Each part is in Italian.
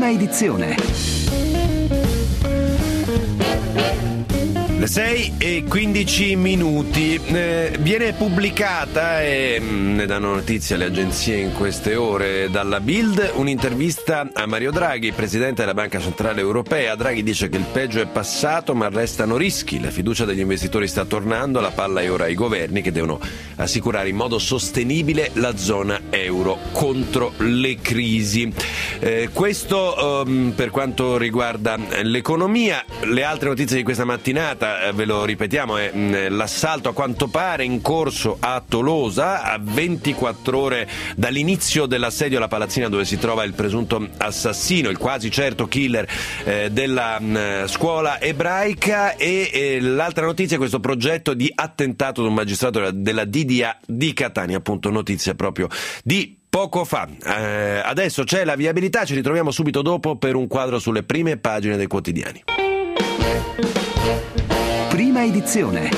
Prima edizione. Le 6:15. Viene pubblicata, e ne danno notizia le agenzie in queste ore, dalla Bild, un'intervista a Mario Draghi, presidente della Banca Centrale Europea. Draghi dice che il peggio è passato, ma restano rischi. La fiducia degli investitori sta tornando, la palla è ora ai governi che devono assicurare in modo sostenibile la zona euro contro le crisi. Questo per quanto riguarda l'economia. Le altre notizie di questa mattinata, ve lo ripetiamo, è l'assalto a quanto pare in corso a Tolosa, a 24 ore dall'inizio dell'assedio alla palazzina dove si trova il presunto assassino, il quasi certo killer della scuola ebraica. E l'altra notizia è questo progetto di attentato ad un magistrato della DDA di Catania, appunto notizia proprio di poco fa. Adesso c'è la viabilità, ci ritroviamo subito dopo per un quadro sulle prime pagine dei quotidiani. Prima edizione.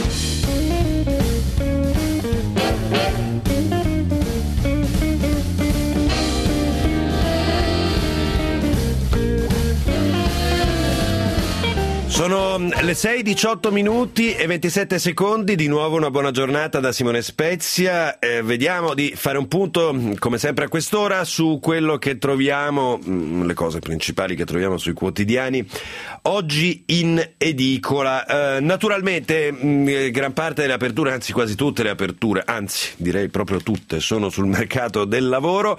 Sono le 6:18 e 27 secondi, di nuovo una buona giornata da Simone Spezia. Vediamo di fare un punto, come sempre a quest'ora, su quello che troviamo, le cose principali che troviamo sui quotidiani oggi in edicola. Naturalmente gran parte delle aperture, anzi quasi tutte le aperture, anzi direi proprio tutte, sono sul mercato del lavoro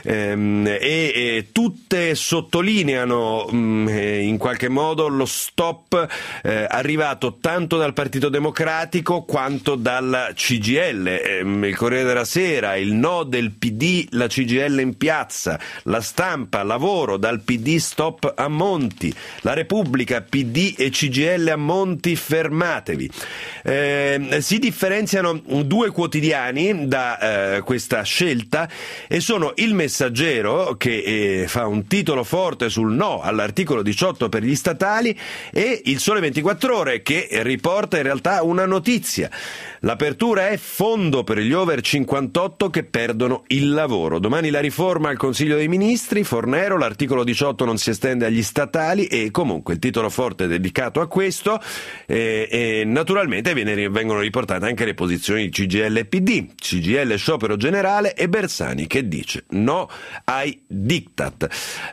e tutte sottolineano in qualche modo lo stop arrivato tanto dal Partito Democratico quanto dalla CGIL. Il Corriere della Sera, il no del PD, la CGIL in piazza. La Stampa, lavoro, dal PD stop a Monti. La Repubblica, PD e CGIL a Monti, fermatevi. Si differenziano due quotidiani da questa scelta, e sono Il Messaggero, che fa un titolo forte sul no all'articolo 18 per gli statali, e Il Sole 24 Ore, che riporta in realtà una notizia. L'apertura è fondo per gli over 58 che perdono il lavoro. Domani la riforma al Consiglio dei Ministri, Fornero, l'articolo 18 non si estende agli statali, e comunque il titolo forte è dedicato a questo, e naturalmente vengono riportate anche le posizioni di CGIL e PD. CGIL sciopero generale e Bersani che dice no ai diktat.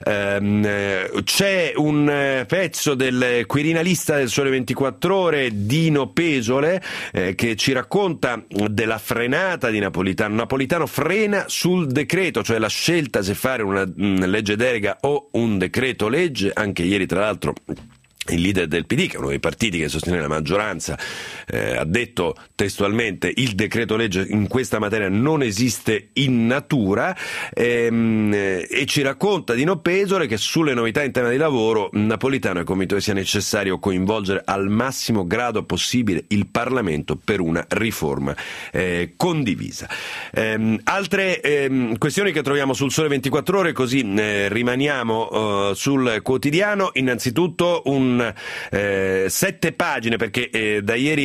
C'è un pezzo del Quirinalista del Sole 24 Ore, Dino Pesole, che ci racconta della frenata di Napolitano. Napolitano frena sul decreto, cioè la scelta se fare una legge delega o un decreto legge. Anche ieri, tra l'altro, il leader del PD, che è uno dei partiti che sostiene la maggioranza, ha detto testualmente: il decreto legge in questa materia non esiste in natura, e ci racconta Dino Pesole che sulle novità in tema di lavoro Napolitano è convinto che sia necessario coinvolgere al massimo grado possibile il Parlamento per una riforma condivisa. Altre questioni che troviamo sul Sole 24 Ore, così rimaniamo sul quotidiano. Innanzitutto 7 pagine, perché da ieri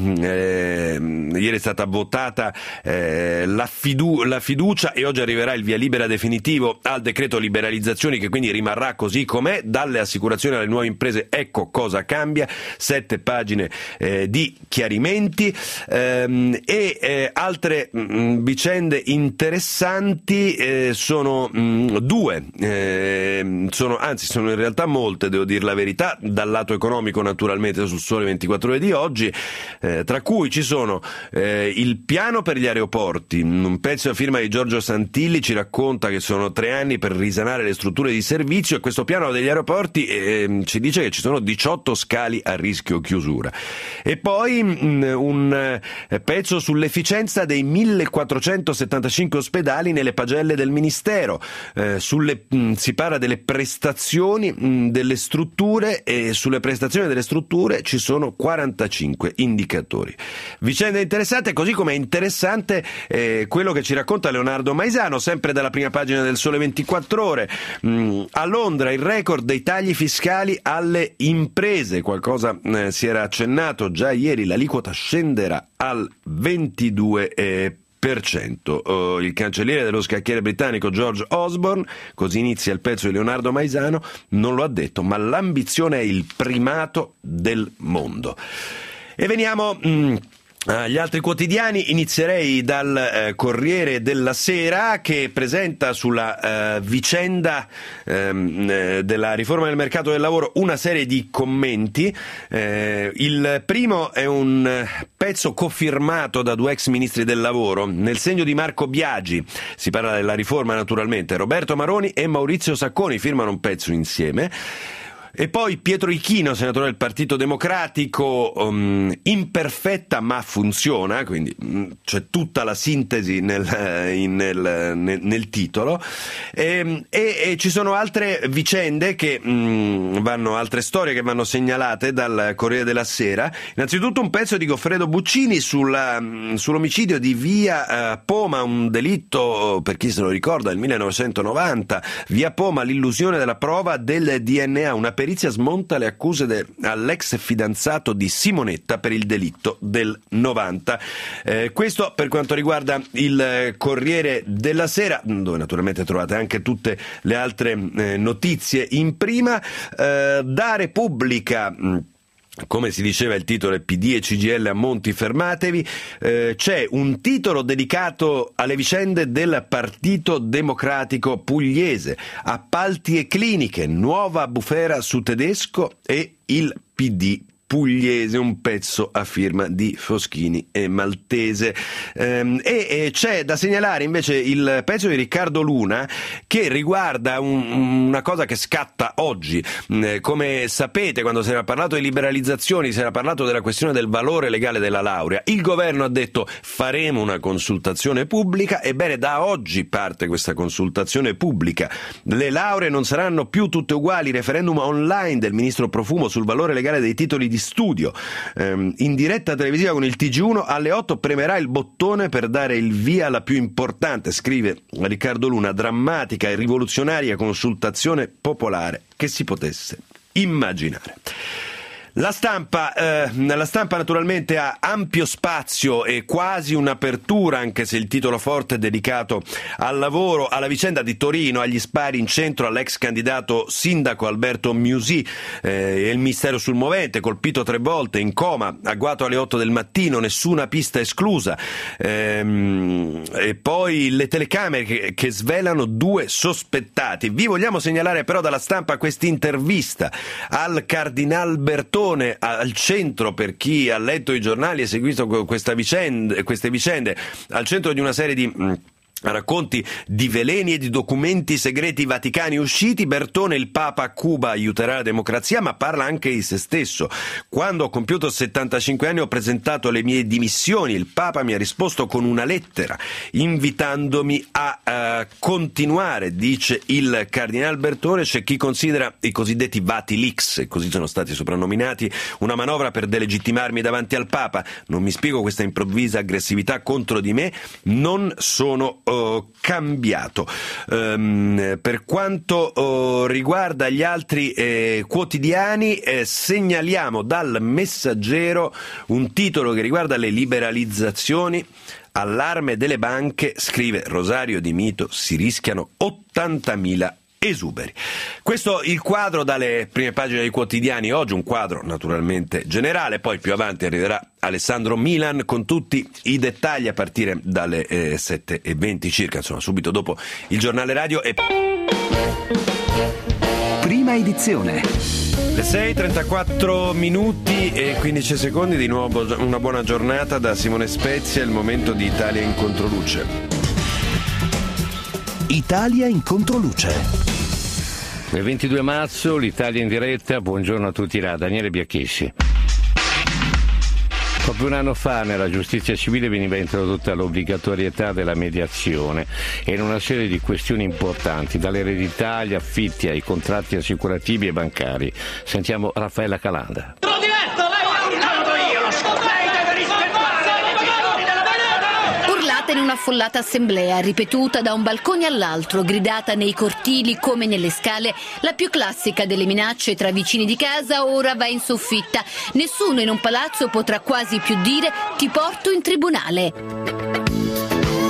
è stata votata la fiducia, e oggi arriverà il via libera definitivo al decreto liberalizzazioni, che quindi rimarrà così com'è, dalle assicurazioni alle nuove imprese. Ecco cosa cambia. 7 pagine di chiarimenti, e altre vicende interessanti sono due, sono in realtà molte, devo dire la verità, dal lato economico naturalmente sul Sole 24 Ore di oggi, tra cui ci sono il piano per gli aeroporti. Un pezzo a firma di Giorgio Santilli ci racconta che sono 3 anni per risanare le strutture di servizio, e questo piano degli aeroporti ci dice che ci sono 18 scali a rischio chiusura. E poi un pezzo sull'efficienza dei 1475 ospedali nelle pagelle del Ministero. Si parla delle prestazioni delle strutture, e sulle prestazioni delle strutture ci sono 45 indicatori. Vicenda interessante, così come è interessante quello che ci racconta Leonardo Maisano, sempre dalla prima pagina del Sole 24 Ore. A Londra il record dei tagli fiscali alle imprese, qualcosa si era accennato già ieri, l'aliquota scenderà al 22%. Il cancelliere dello scacchiere britannico George Osborne, così inizia il pezzo di Leonardo Maisano, non lo ha detto, ma l'ambizione è il primato del mondo. E veniamo agli altri quotidiani. Inizierei dal Corriere della Sera, che presenta sulla vicenda della riforma del mercato del lavoro una serie di commenti. Il primo è un pezzo cofirmato da 2 ex ministri del lavoro, nel segno di Marco Biagi. Si parla della riforma, naturalmente. Roberto Maroni e Maurizio Sacconi firmano un pezzo insieme. E poi Pietro Ichino, senatore del Partito Democratico, imperfetta ma funziona, quindi c'è tutta la sintesi nel titolo, e ci sono altre vicende che altre storie che vanno segnalate dal Corriere della Sera. Innanzitutto un pezzo di Goffredo Buccini sull'omicidio di Via Poma, un delitto, per chi se lo ricorda, del 1990. Via Poma, l'illusione della prova del DNA, una perizia smonta le accuse all'ex fidanzato di Simonetta per il delitto del 90. Questo per quanto riguarda il Corriere della Sera, dove naturalmente trovate anche tutte le altre notizie in prima. Da Repubblica, come si diceva, il titolo è PD e CGIL a Monti fermatevi. C'è un titolo dedicato alle vicende del Partito Democratico pugliese, appalti e cliniche, nuova bufera su Tedesco e il PD pugliese, un pezzo a firma di Foschini e Maltese. E c'è da segnalare invece il pezzo di Riccardo Luna, che riguarda una cosa che scatta oggi. Come sapete, quando si era parlato di liberalizzazioni, si era parlato della questione del valore legale della laurea. Il governo ha detto: faremo una consultazione pubblica. Ebbene, da oggi parte questa consultazione pubblica. Le lauree non saranno più tutte uguali. Referendum online del ministro Profumo sul valore legale dei titoli di studio. In diretta televisiva con il TG1 alle 8 premerà il bottone per dare il via alla più importante, scrive Riccardo Luna, drammatica e rivoluzionaria consultazione popolare che si potesse immaginare. La stampa naturalmente ha ampio spazio e quasi un'apertura, anche se il titolo forte è dedicato al lavoro, alla vicenda di Torino, agli spari in centro all'ex candidato sindaco Alberto Miusì, e il mistero sul movente, colpito 3 volte, in coma, agguato alle 8 del mattino, nessuna pista esclusa, e poi le telecamere che svelano 2 sospettati. Vi vogliamo segnalare però dalla stampa quest'intervista al Cardinal Bertone, al centro, per chi ha letto i giornali e seguito queste vicende, al centro di una serie di racconti di veleni e di documenti segreti vaticani usciti. Bertone: il Papa a Cuba aiuterà la democrazia, ma parla anche di se stesso. Quando ho compiuto 75 anni ho presentato le mie dimissioni, il Papa mi ha risposto con una lettera invitandomi a continuare, dice il Cardinal Bertone. C'è chi considera i cosiddetti Vati-Leaks, così sono stati soprannominati, una manovra per delegittimarmi davanti al Papa. Non mi spiego questa improvvisa aggressività contro di me, non sono cambiato. Per quanto riguarda gli altri quotidiani, segnaliamo dal Messaggero un titolo che riguarda le liberalizzazioni. Allarme delle banche, scrive Rosario Di Mito, si rischiano 80.000 esuberi. Questo il quadro dalle prime pagine dei quotidiani oggi, un quadro naturalmente generale, poi più avanti arriverà Alessandro Milan con tutti i dettagli a partire dalle 7:20 circa, insomma subito dopo il giornale radio. E Prima edizione. Le 6:34 minuti e 15 secondi, di nuovo una buona giornata da Simone Spezia, è il momento di Italia in controluce. Italia in controluce. Il 22 marzo l'Italia in diretta, buongiorno a tutti da Daniele Biacchessi. Proprio un anno fa nella giustizia civile veniva introdotta l'obbligatorietà della mediazione e in una serie di questioni importanti, dall'eredità agli affitti ai contratti assicurativi e bancari. Sentiamo Raffaella Calanda. In un'affollata assemblea, ripetuta da un balcone all'altro, gridata nei cortili come nelle scale, la più classica delle minacce tra vicini di casa ora va in soffitta. Nessuno in un palazzo potrà quasi più dire: ti porto in tribunale.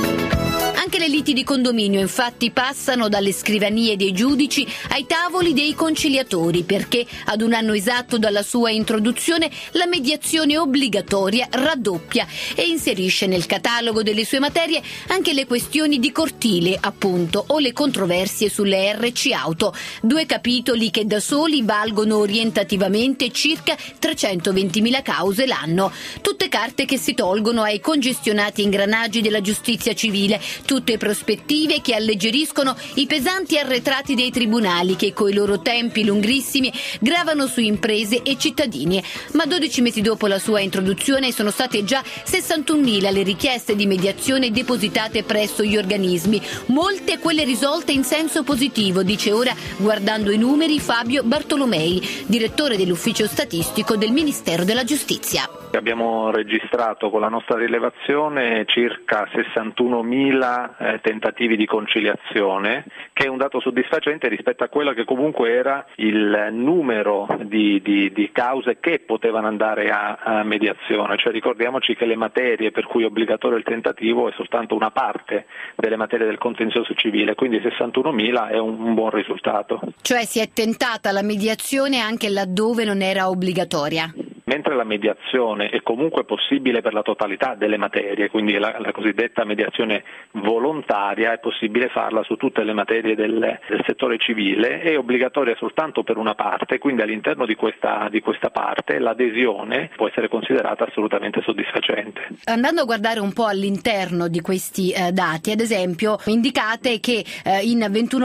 le liti di condominio infatti passano dalle scrivanie dei giudici ai tavoli dei conciliatori, perché ad un anno esatto dalla sua introduzione la mediazione obbligatoria raddoppia e inserisce nel catalogo delle sue materie anche le questioni di cortile, appunto, o le controversie sulle RC auto, 2 capitoli che da soli valgono orientativamente circa 320.000 cause l'anno. Tutte carte che si tolgono ai congestionati ingranaggi della giustizia civile, tutte prospettive che alleggeriscono i pesanti arretrati dei tribunali che coi loro tempi lunghissimi gravano su imprese e cittadini. Ma 12 mesi dopo la sua introduzione sono state già 61.000 le richieste di mediazione depositate presso gli organismi, molte quelle risolte in senso positivo, dice ora, guardando i numeri, Fabio Bartolomei, direttore dell'ufficio statistico del Ministero della Giustizia. Abbiamo registrato con la nostra rilevazione circa 61.000 tentativi di conciliazione, che è un dato soddisfacente rispetto a quello che comunque era il numero di cause che potevano andare a mediazione. Cioè ricordiamoci che le materie per cui è obbligatorio il tentativo è soltanto una parte delle materie del contenzioso civile, quindi 61.000 è un buon risultato. Cioè si è tentata la mediazione anche laddove non era obbligatoria? Mentre la mediazione è comunque possibile per la totalità delle materie, quindi la cosiddetta mediazione volontaria è possibile farla su tutte le materie del settore civile, è obbligatoria soltanto per una parte, quindi all'interno di questa parte l'adesione può essere considerata assolutamente soddisfacente. Andando a guardare un po' all'interno di questi dati, ad esempio indicate che in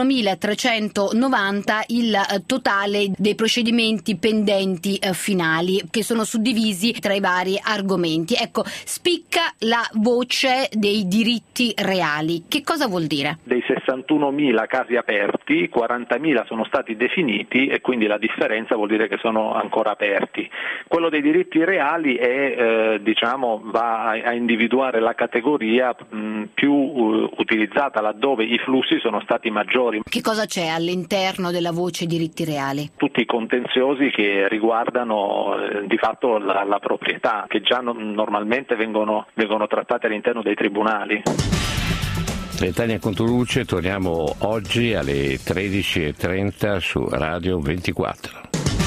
21.390 il totale dei procedimenti pendenti finali, che sono suddivisi tra i vari argomenti. Ecco, spicca la voce dei diritti reali. Che cosa vuol dire? Dei 61.000 casi aperti, 40.000 sono stati definiti e quindi la differenza vuol dire che sono ancora aperti. Quello dei diritti reali è, va a individuare la categoria più utilizzata laddove i flussi sono stati maggiori. Che cosa c'è all'interno della voce diritti reali? Tutti i contenziosi che riguardano di fatto la proprietà, che già normalmente vengono trattate all'interno dei tribunali. Tania Controluce, torniamo oggi alle 13.30 su Radio 24.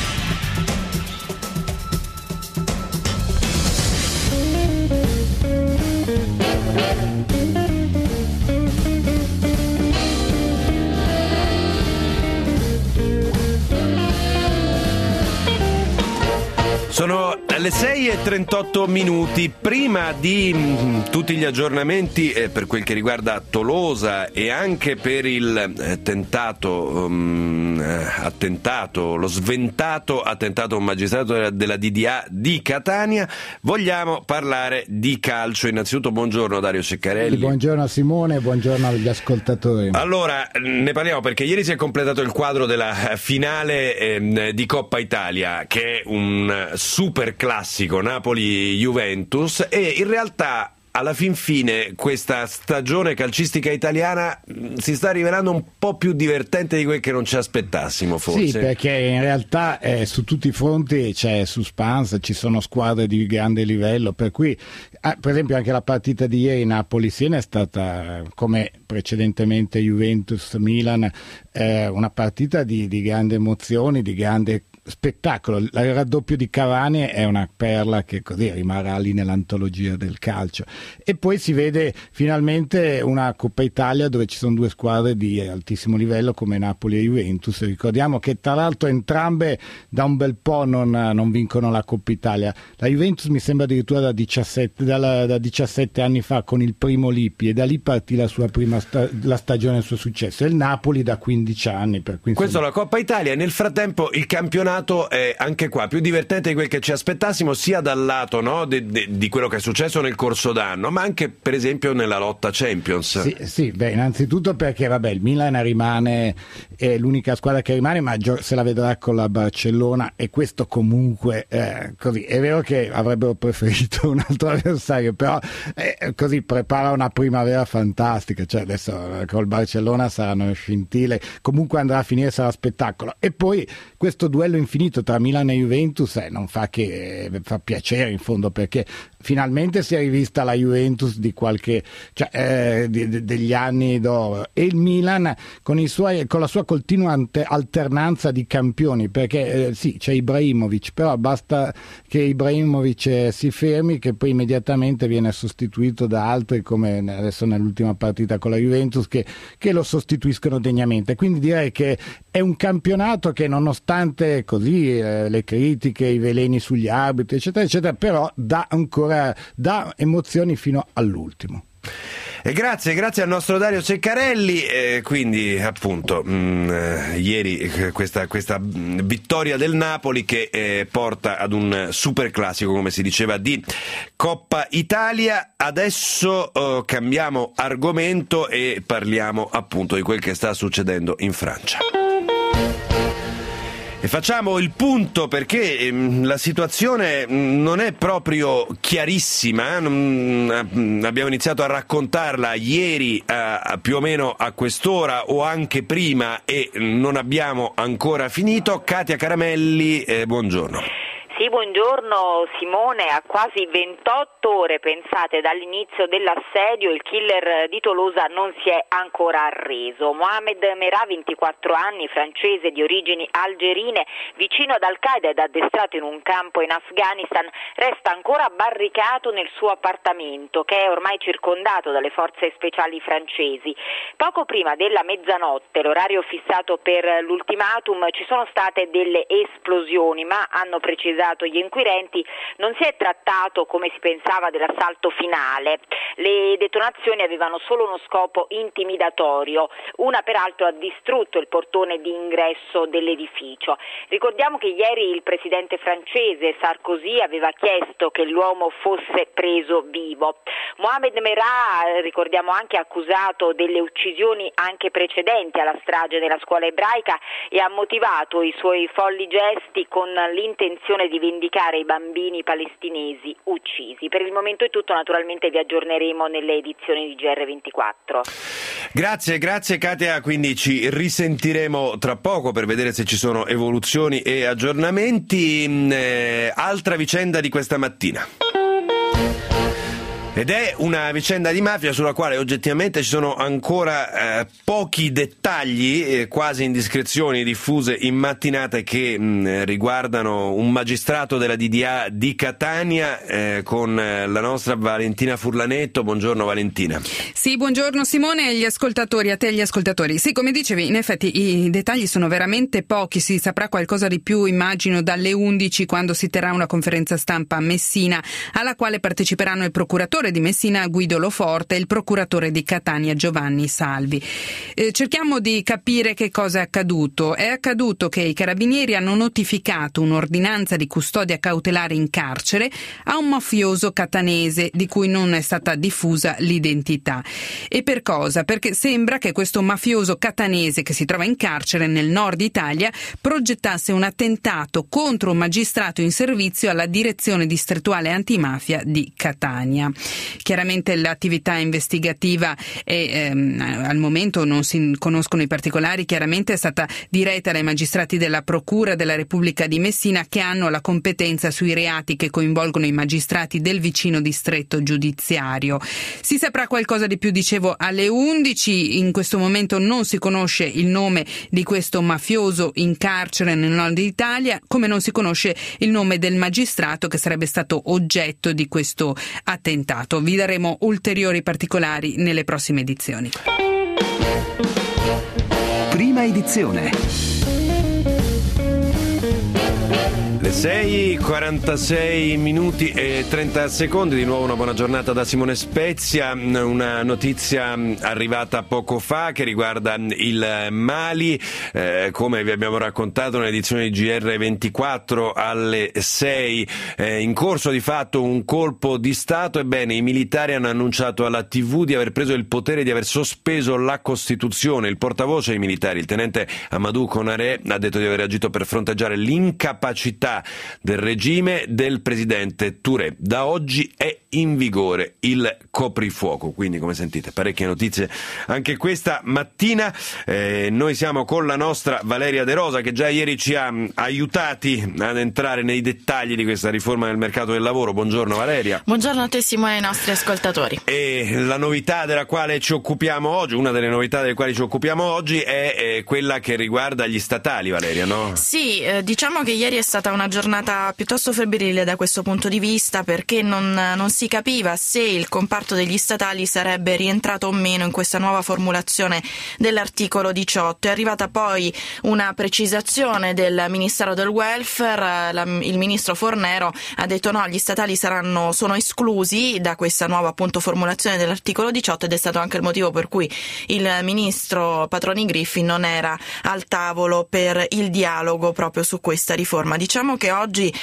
Sono alle 6:38. Prima di tutti gli aggiornamenti per quel che riguarda Tolosa e anche per il lo sventato attentato a un magistrato della DDA di Catania, vogliamo parlare di calcio. Innanzitutto buongiorno Dario Ceccarelli. Buongiorno Simone, buongiorno agli ascoltatori. Allora, ne parliamo perché ieri si è completato il quadro della finale di Coppa Italia, che è un super classico Napoli-Juventus, e in realtà alla fin fine questa stagione calcistica italiana si sta rivelando un po' più divertente di quel che non ci aspettassimo, forse. Sì, perché in realtà su tutti i fronti c'è suspense, ci sono squadre di grande livello, per cui per esempio anche la partita di ieri Napoli-Siena è stata, come precedentemente Juventus-Milan, una partita di grande emozioni, di grande spettacolo. Il raddoppio di Cavani è una perla che così rimarrà lì nell'antologia del calcio, e poi si vede finalmente una Coppa Italia dove ci sono due squadre di altissimo livello come Napoli e Juventus. Ricordiamo che tra l'altro entrambe da un bel po' non vincono la Coppa Italia. La Juventus mi sembra addirittura da 17 anni fa con il primo Lippi, e da lì partì la sua la stagione del suo successo, e il Napoli da 15 anni. Per cui, questa è la Coppa Italia, e nel frattempo il campionato è anche qua più divertente di quel che ci aspettassimo, sia dal lato di quello che è successo nel corso d'anno, ma anche per esempio nella lotta Champions. Sì, innanzitutto perché il Milan rimane, è l'unica squadra che rimane, ma se la vedrà con la Barcellona, e questo comunque così. È vero che avrebbero preferito un altro avversario, però così prepara una primavera fantastica, cioè adesso col Barcellona saranno scintille, comunque andrà a finire, sarà spettacolo. E poi questo duello infinito tra Milan e Juventus non fa che fa piacere in fondo, perché finalmente si è rivista la Juventus di degli anni d'oro, e il Milan con la sua continua alternanza di campioni, perché sì, c'è Ibrahimovic, però basta che Ibrahimovic si fermi che poi immediatamente viene sostituito da altri, come adesso nell'ultima partita con la Juventus, che lo sostituiscono degnamente. Quindi direi che è un campionato che, nonostante così le critiche, i veleni sugli arbitri eccetera eccetera, però dà emozioni fino all'ultimo. E grazie al nostro Dario Ceccarelli. Quindi appunto ieri questa vittoria del Napoli che porta ad un super classico, come si diceva, di Coppa Italia. Adesso cambiamo argomento e parliamo appunto di quel che sta succedendo in Francia. E facciamo il punto, perché la situazione non è proprio chiarissima. Abbiamo iniziato a raccontarla ieri più o meno a quest'ora o anche prima e non abbiamo ancora finito. Katia Caramelli, buongiorno. Sì, buongiorno Simone. A quasi 28 ore, pensate, dall'inizio dell'assedio, il killer di Tolosa non si è ancora arreso. Mohamed Merah, 24 anni, francese di origini algerine, vicino ad Al-Qaeda ed addestrato in un campo in Afghanistan, resta ancora barricato nel suo appartamento, che è ormai circondato dalle forze speciali francesi. Poco prima della mezzanotte, l'orario fissato per l'ultimatum, ci sono state delle esplosioni, ma hanno precisato gli inquirenti, non si è trattato, come si pensava, dell'assalto finale. Le detonazioni avevano solo uno scopo intimidatorio. Una peraltro ha distrutto il portone di ingresso dell'edificio. Ricordiamo che ieri il presidente francese Sarkozy aveva chiesto che l'uomo fosse preso vivo. Mohamed Merah, ricordiamo, anche accusato delle uccisioni anche precedenti alla strage della scuola ebraica, e ha motivato i suoi folli gesti con l'intenzione di vendicare i bambini palestinesi uccisi. Per il momento è tutto, naturalmente vi aggiorneremo nelle edizioni di GR24. Grazie Katia, quindi ci risentiremo tra poco per vedere se ci sono evoluzioni e aggiornamenti. Altra vicenda di questa mattina. Ed è una vicenda di mafia sulla quale oggettivamente ci sono ancora pochi dettagli, quasi indiscrezioni diffuse in mattinata, che riguardano un magistrato della DDA di Catania, con la nostra Valentina Furlanetto. Buongiorno Valentina. Sì, buongiorno Simone e agli ascoltatori, a te e agli ascoltatori. Sì, come dicevi, in effetti i dettagli sono veramente pochi, si saprà qualcosa di più, immagino, dalle 11, quando si terrà una conferenza stampa a Messina, alla quale parteciperanno il procuratore di Messina Guido Loforte e il procuratore di Catania Giovanni Salvi. Cerchiamo di capire che cosa è accaduto. È accaduto che i carabinieri hanno notificato un'ordinanza di custodia cautelare in carcere a un mafioso catanese di cui non è stata diffusa l'identità. E per cosa? Perché sembra che questo mafioso catanese, che si trova in carcere nel nord Italia, progettasse un attentato contro un magistrato in servizio alla direzione distrettuale antimafia di Catania. Chiaramente l'attività investigativa al momento non si conoscono i particolari, chiaramente è stata diretta dai magistrati della Procura della Repubblica di Messina, che hanno la competenza sui reati che coinvolgono i magistrati del vicino distretto giudiziario. Si saprà qualcosa di più, dicevo, alle 11. In questo momento non si conosce il nome di questo mafioso in carcere nel nord d'Italia, come non si conosce il nome del magistrato che sarebbe stato oggetto di questo attentato. Vi daremo ulteriori particolari nelle prossime edizioni. Prima edizione. Le 6:46 minuti e 30 secondi, di nuovo una buona giornata da Simone Spezia. Una notizia arrivata poco fa che riguarda il Mali, come vi abbiamo raccontato nell'edizione di GR24 alle 6, in corso di fatto un colpo di Stato. Ebbene, i militari hanno annunciato alla TV di aver preso il potere, di aver sospeso la Costituzione. Il portavoce dei militari, il tenente Amadou Konaré, ha detto di aver agito per fronteggiare l'incapacità volontà del regime del presidente Touré. Da oggi è in vigore il coprifuoco, quindi come sentite parecchie notizie anche questa mattina. Noi siamo con la nostra Valeria De Rosa, che già ieri ci ha aiutati ad entrare nei dettagli di questa riforma del mercato del lavoro. Buongiorno Valeria. Buongiorno a te Simone e ai nostri ascoltatori. E la novità della quale ci occupiamo oggi, una delle novità delle quali ci occupiamo oggi è quella che riguarda gli statali, Valeria, no? Sì, diciamo che ieri è stata una giornata piuttosto febbrile da questo punto di vista, perché non si capiva se il comparto degli statali sarebbe rientrato o meno in questa nuova formulazione dell'articolo 18. È arrivata poi una precisazione del Ministero del Welfare, il ministro Fornero ha detto no, gli statali sono esclusi da questa nuova appunto formulazione dell'articolo 18, ed è stato anche il motivo per cui il ministro Patroni Griffin non era al tavolo per il dialogo proprio su questa riforma. Diciamo che oggi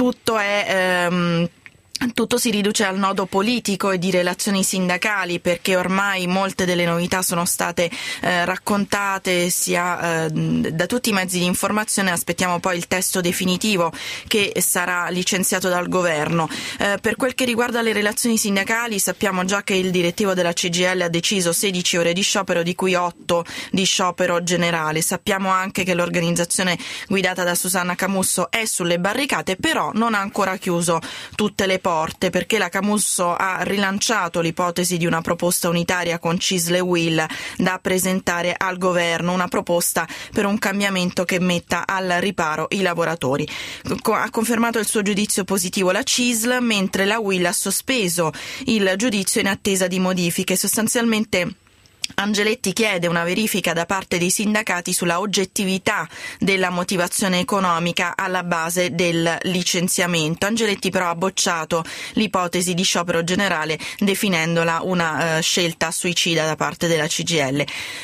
tutto si riduce al nodo politico e di relazioni sindacali, perché ormai molte delle novità sono state raccontate sia da tutti i mezzi di informazione. Aspettiamo poi il testo definitivo che sarà licenziato dal governo. Per quel che riguarda le relazioni sindacali, sappiamo già che il direttivo della CGIL ha deciso 16 ore di sciopero, di cui 8 di sciopero generale. Sappiamo anche che l'organizzazione guidata da Susanna Camusso è sulle barricate, però non ha ancora chiuso tutte le porte, perché la Camusso ha rilanciato l'ipotesi di una proposta unitaria con CISL e UIL da presentare al governo, una proposta per un cambiamento che metta al riparo i lavoratori. Ha confermato il suo giudizio positivo la CISL, mentre la UIL ha sospeso il giudizio in attesa di modifiche. Sostanzialmente Angeletti chiede una verifica da parte dei sindacati sulla oggettività della motivazione economica alla base del licenziamento. Angeletti però ha bocciato l'ipotesi di sciopero generale, definendola una scelta suicida da parte della CGIL.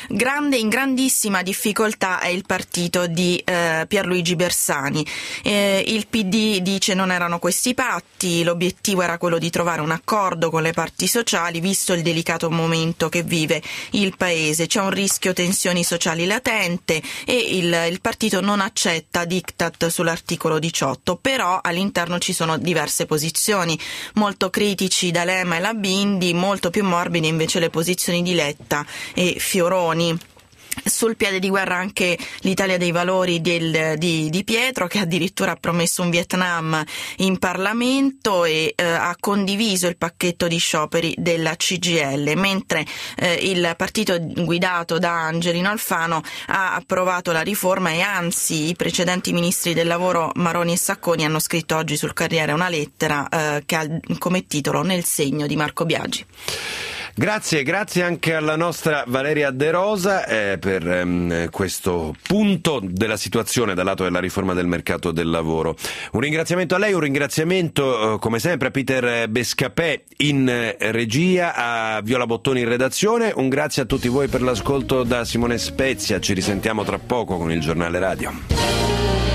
In grandissima difficoltà è il partito di Pierluigi Bersani. Il PD dice non erano questi patti, l'obiettivo era quello di trovare un accordo con le parti sociali, visto il delicato momento che vive il paese. C'è un rischio tensioni sociali latente e il partito non accetta diktat sull'articolo 18, però all'interno ci sono diverse posizioni, molto critici D'Alema e la Bindi, molto più morbide invece le posizioni di Letta e Fioroni. Sul piede di guerra anche l'Italia dei Valori di Pietro, che addirittura ha promesso un Vietnam in Parlamento e ha condiviso il pacchetto di scioperi della CGIL, mentre il partito guidato da Angelino Alfano ha approvato la riforma, e anzi i precedenti ministri del lavoro Maroni e Sacconi hanno scritto oggi sul Corriere una lettera che ha come titolo Nel segno di Marco Biagi. Grazie anche alla nostra Valeria De Rosa per questo punto della situazione dal lato della riforma del mercato del lavoro. Un ringraziamento a lei, un ringraziamento come sempre a Peter Bescapè in regia, a Viola Bottoni in redazione, un grazie a tutti voi per l'ascolto da Simone Spezia. Ci risentiamo tra poco con il giornale radio.